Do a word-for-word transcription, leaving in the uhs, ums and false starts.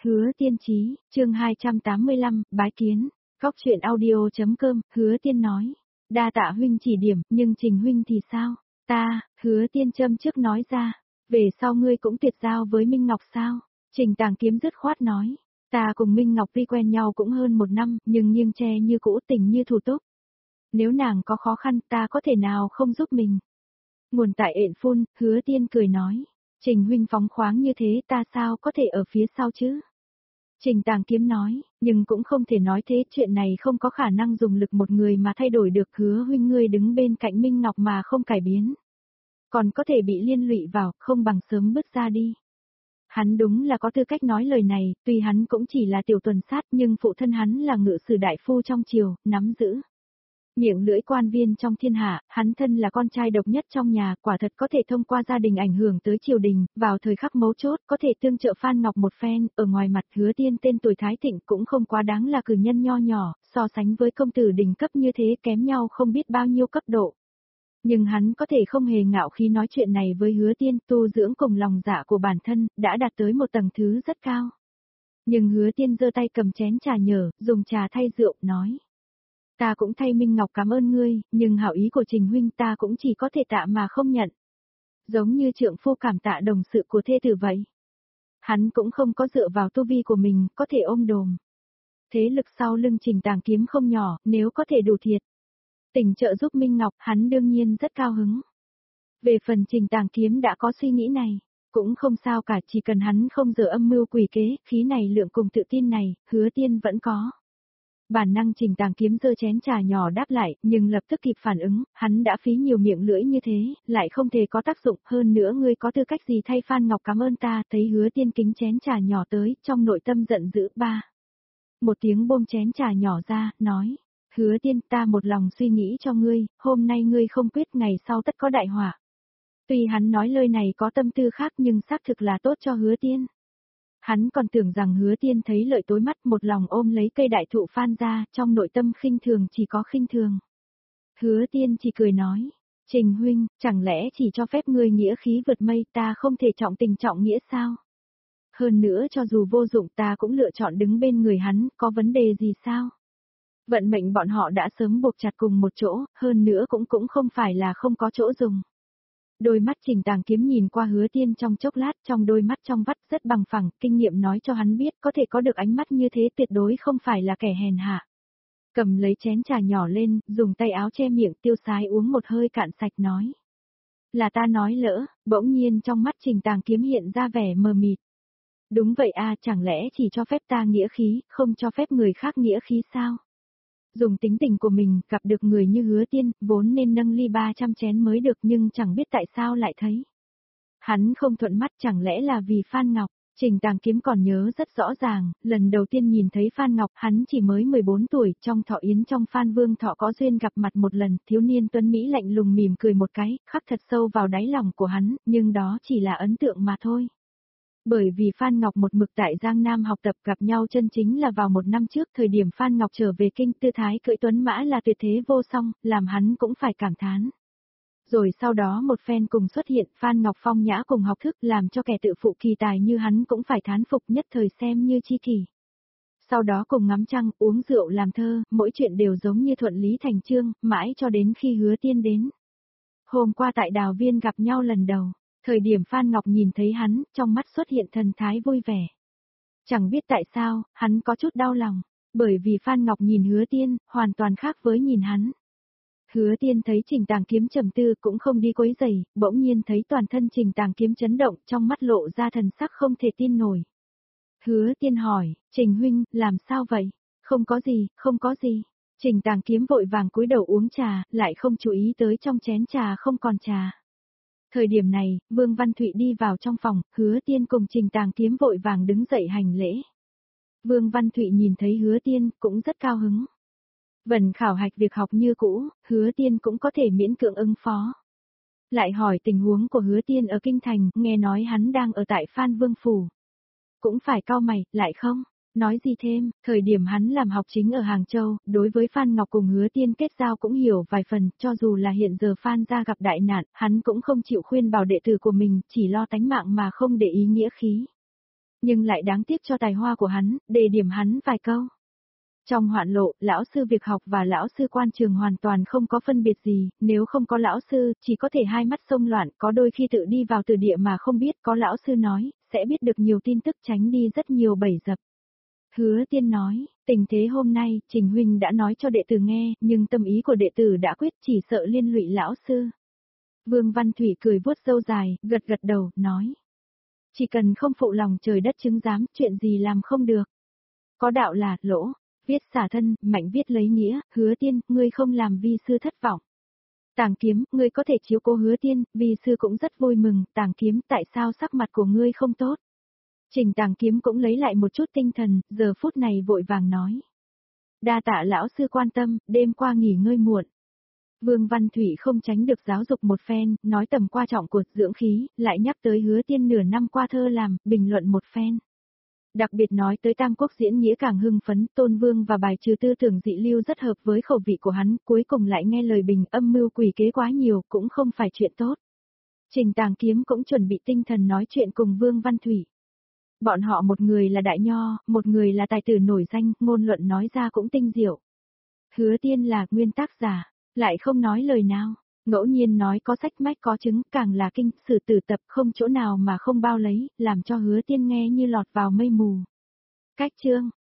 Hứa Tiên Chí, chương hai trăm tám mươi lăm, bái kiến, góc truyện audio.com, Hứa Tiên nói. Đa tạ huynh chỉ điểm, nhưng Trình huynh thì sao? Ta, Hứa Tiên châm trước nói ra, về sau ngươi cũng tuyệt giao với Minh Ngọc sao? Trình Tàng Kiếm dứt khoát nói, ta cùng Minh Ngọc đi quen nhau cũng hơn một năm, nhưng nghiêng tre như cũ tình như thủ túc. Nếu nàng có khó khăn ta có thể nào không giúp mình? Nguồn tại ện phun, Hứa Tiên cười nói, Trình huynh phóng khoáng như thế ta sao có thể ở phía sau chứ? Trình Tàng Kiếm nói, nhưng cũng không thể nói thế, chuyện này không có khả năng dùng lực một người mà thay đổi được. Hứa huynh ngươi đứng bên cạnh Minh Ngọc mà không cải biến, còn có thể bị liên lụy vào, không bằng sớm bước ra đi. Hắn đúng là có tư cách nói lời này, tuy hắn cũng chỉ là tiểu tuần sát nhưng phụ thân hắn là ngự sử đại phu trong triều, nắm giữ miệng lưỡi quan viên trong thiên hạ, hắn thân là con trai độc nhất trong nhà, quả thật có thể thông qua gia đình ảnh hưởng tới triều đình, vào thời khắc mấu chốt có thể tương trợ Phan Ngọc một phen. Ở ngoài mặt Hứa Tiên tên tuổi thái thịnh cũng không quá đáng là cử nhân nho nhỏ, so sánh với công tử đỉnh cấp như thế kém nhau không biết bao nhiêu cấp độ. Nhưng hắn có thể không hề ngạo khí nói chuyện này với Hứa Tiên, tu dưỡng cùng lòng dạ của bản thân, đã đạt tới một tầng thứ rất cao. Nhưng Hứa Tiên giơ tay cầm chén trà nhở, dùng trà thay rượu, nói. Ta cũng thay Minh Ngọc cảm ơn ngươi, nhưng hảo ý của Trình huynh ta cũng chỉ có thể tạ mà không nhận. Giống như trượng phu cảm tạ đồng sự của thê tử vậy. Hắn cũng không có dựa vào tu vi của mình, có thể ôm đồm. Thế lực sau lưng Trình Tàng Kiếm không nhỏ, nếu có thể đủ thiệt tình trợ giúp Minh Ngọc, hắn đương nhiên rất cao hứng. Về phần Trình Tàng Kiếm đã có suy nghĩ này, cũng không sao cả, chỉ cần hắn không dở âm mưu quỷ kế, khí này lượng cùng tự tin này, Hứa Tiên vẫn có. Bản năng Trình Tàng Kiếm giơ chén trà nhỏ đáp lại, nhưng lập tức kịp phản ứng, hắn đã phí nhiều miệng lưỡi như thế, lại không thể có tác dụng, hơn nữa ngươi có tư cách gì thay Phan Ngọc cảm ơn ta? Thấy Hứa Tiên kính chén trà nhỏ tới, trong nội tâm giận dữ. Ba. Một tiếng buông chén trà nhỏ ra, nói, Hứa Tiên ta một lòng suy nghĩ cho ngươi, hôm nay ngươi không quyết ngày sau tất có đại họa. Tuy hắn nói lời này có tâm tư khác nhưng xác thực là tốt cho Hứa Tiên. Hắn còn tưởng rằng Hứa Tiên thấy lợi tối mắt, một lòng ôm lấy cây đại thụ Phan ra, trong nội tâm khinh thường chỉ có khinh thường. Hứa Tiên chỉ cười nói, Trình huynh, chẳng lẽ chỉ cho phép ngươi nghĩa khí vượt mây, ta không thể trọng tình trọng nghĩa sao? Hơn nữa cho dù vô dụng ta cũng lựa chọn đứng bên người hắn, có vấn đề gì sao? Vận mệnh bọn họ đã sớm buộc chặt cùng một chỗ, hơn nữa cũng cũng không phải là không có chỗ dùng. Đôi mắt Trình Tàng Kiếm nhìn qua Hứa Tiên trong chốc lát, trong đôi mắt trong vắt rất bằng phẳng, kinh nghiệm nói cho hắn biết có thể có được ánh mắt như thế tuyệt đối không phải là kẻ hèn hạ. Cầm lấy chén trà nhỏ lên, dùng tay áo che miệng tiêu sái uống một hơi cạn sạch nói. Là ta nói lỡ, bỗng nhiên trong mắt Trình Tàng Kiếm hiện ra vẻ mờ mịt. Đúng vậy a, chẳng lẽ chỉ cho phép ta nghĩa khí, không cho phép người khác nghĩa khí sao? Dùng tính tình của mình, gặp được người như Hứa Tiên, vốn nên nâng ly ba trăm chén mới được nhưng chẳng biết tại sao lại thấy. Hắn không thuận mắt, chẳng lẽ là vì Phan Ngọc? Trình Tàng Kiếm còn nhớ rất rõ ràng, lần đầu tiên nhìn thấy Phan Ngọc hắn chỉ mới mười bốn tuổi, trong thọ yến trong Phan Vương Thọ có duyên gặp mặt một lần, thiếu niên tuấn Mỹ lạnh lùng mỉm cười một cái, khắc thật sâu vào đáy lòng của hắn, nhưng đó chỉ là ấn tượng mà thôi. Bởi vì Phan Ngọc một mực tại Giang Nam học tập, gặp nhau chân chính là vào một năm trước, thời điểm Phan Ngọc trở về kinh, tư thái cưỡi tuấn mã là tuyệt thế vô song, làm hắn cũng phải cảm thán. Rồi sau đó một phen cùng xuất hiện, Phan Ngọc phong nhã cùng học thức, làm cho kẻ tự phụ kỳ tài như hắn cũng phải thán phục, nhất thời xem như chi kỷ. Sau đó cùng ngắm trăng, uống rượu làm thơ, mỗi chuyện đều giống như thuận lý thành chương, mãi cho đến khi Hứa Tiên đến. Hôm qua tại Đào Viên gặp nhau lần đầu. Thời điểm Phan Ngọc nhìn thấy hắn, trong mắt xuất hiện thần thái vui vẻ. Chẳng biết tại sao, hắn có chút đau lòng, bởi vì Phan Ngọc nhìn Hứa Tiên, hoàn toàn khác với nhìn hắn. Hứa Tiên thấy Trình Tàng Kiếm trầm tư cũng không đi quấy rầy, bỗng nhiên thấy toàn thân Trình Tàng Kiếm chấn động, trong mắt lộ ra thần sắc không thể tin nổi. Hứa Tiên hỏi, Trình huynh, làm sao vậy? Không có gì, không có gì. Trình Tàng Kiếm vội vàng cúi đầu uống trà, lại không chú ý tới trong chén trà không còn trà. Thời điểm này, Vương Văn Thụy đi vào trong phòng, Hứa Tiên cùng Trình Tàng Kiếm vội vàng đứng dậy hành lễ. Vương Văn Thụy nhìn thấy Hứa Tiên, cũng rất cao hứng. Vần khảo hạch việc học như cũ, Hứa Tiên cũng có thể miễn cưỡng ứng phó. Lại hỏi tình huống của Hứa Tiên ở Kinh Thành, nghe nói hắn đang ở tại Phan Vương Phủ. Cũng phải cau mày, lại không? Nói gì thêm, thời điểm hắn làm học chính ở Hàng Châu, đối với Phan Ngọc cùng Hứa Tiên kết giao cũng hiểu vài phần, cho dù là hiện giờ Phan gia gặp đại nạn, hắn cũng không chịu khuyên bảo đệ tử của mình, chỉ lo tánh mạng mà không để ý nghĩa khí. Nhưng lại đáng tiếc cho tài hoa của hắn, đề điểm hắn vài câu. Trong hoạn lộ, lão sư việc học và lão sư quan trường hoàn toàn không có phân biệt gì, nếu không có lão sư, chỉ có thể hai mắt xông loạn, có đôi khi tự đi vào từ địa mà không biết, có lão sư nói, sẽ biết được nhiều tin tức, tránh đi rất nhiều bẫy dập. Hứa Tiên nói, tình thế hôm nay, Trình huynh đã nói cho đệ tử nghe, nhưng tâm ý của đệ tử đã quyết, chỉ sợ liên lụy lão sư. Vương Văn Thủy cười vuốt râu dài, gật gật đầu, nói. Chỉ cần không phụ lòng trời đất chứng giám, chuyện gì làm không được. Có đạo là, lỗ, viết xả thân, mạnh viết lấy nghĩa, Hứa Tiên, ngươi không làm vi sư thất vọng. Tàng Kiếm, ngươi có thể chiếu cố Hứa Tiên, vi sư cũng rất vui mừng, Tàng Kiếm, tại sao sắc mặt của ngươi không tốt? Trình Tàng Kiếm cũng lấy lại một chút tinh thần, giờ phút này vội vàng nói. Đa tạ lão sư quan tâm, đêm qua nghỉ ngơi muộn. Vương Văn Thủy không tránh được giáo dục một phen, nói tầm quan trọng của dưỡng khí, lại nhắc tới Hứa Tiên nửa năm qua thơ làm, bình luận một phen. Đặc biệt nói tới Tam Quốc diễn nghĩa càng hưng phấn, Tôn Vương và bài trừ tư tưởng dị lưu rất hợp với khẩu vị của hắn, cuối cùng lại nghe lời bình, âm mưu quỷ kế quá nhiều, cũng không phải chuyện tốt. Trình Tàng Kiếm cũng chuẩn bị tinh thần nói chuyện cùng Vương Văn Thủy. Bọn họ một người là đại nho, một người là tài tử nổi danh, ngôn luận nói ra cũng tinh diệu. Hứa Tiên là nguyên tác giả, lại không nói lời nào, ngẫu nhiên nói có sách mách có chứng, càng là kinh sử tử tập không chỗ nào mà không bao lấy, làm cho Hứa Tiên nghe như lọt vào mây mù. Cách chương